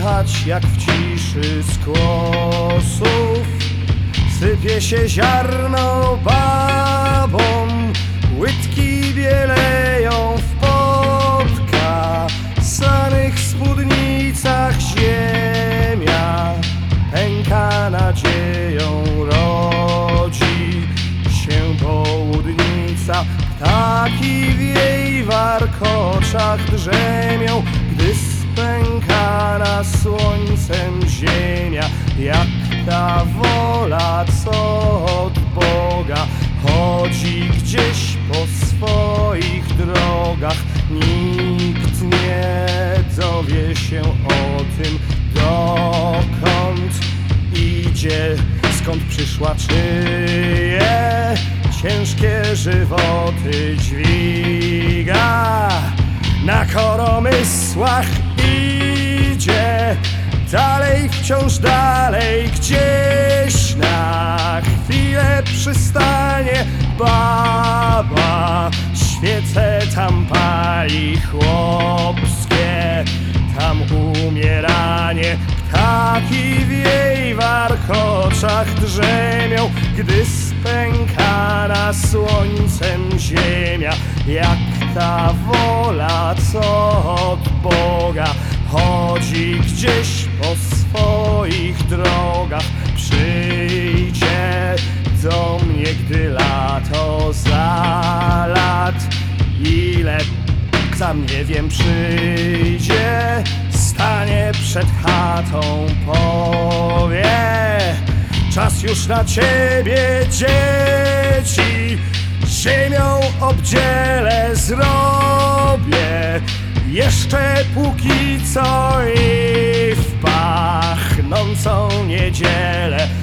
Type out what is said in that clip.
Słychać jak w ciszy z kłosów sypie się ziarno babom, łydki bieleją w podkasanych spódnicach ziemia. Pęka nadzieją, rodzi się południca. Ptaki w jej warkoczach drzemią, gdy spękana słońcem ziemia. Jak ta wola, co od Boga chodzi gdzieś po swoich drogach. Nikt nie dowie się o tym, dokąd idzie, skąd przyszła, czyje ciężkie żywoty dźwiga. Na koromysłach idzie dalej, wciąż dalej, gdzieś na chwilę przystanie baba. Świece tam pali chłopskie, tam umieranie. Ptaki w jej warkoczach drzemią, gdy spękana słońcem ziemia. Jak ta wola, co od Boga chodzi gdzieś po swoich drogach. Przyjdzie do mnie, gdy lato za lat, ile sam nie wiem, przyjdzie, stanie przed chatą, powie: czas już na ciebie, dzieci, ziemią obdzielę, zrobię jeszcze póki co i w pachnącą niedzielę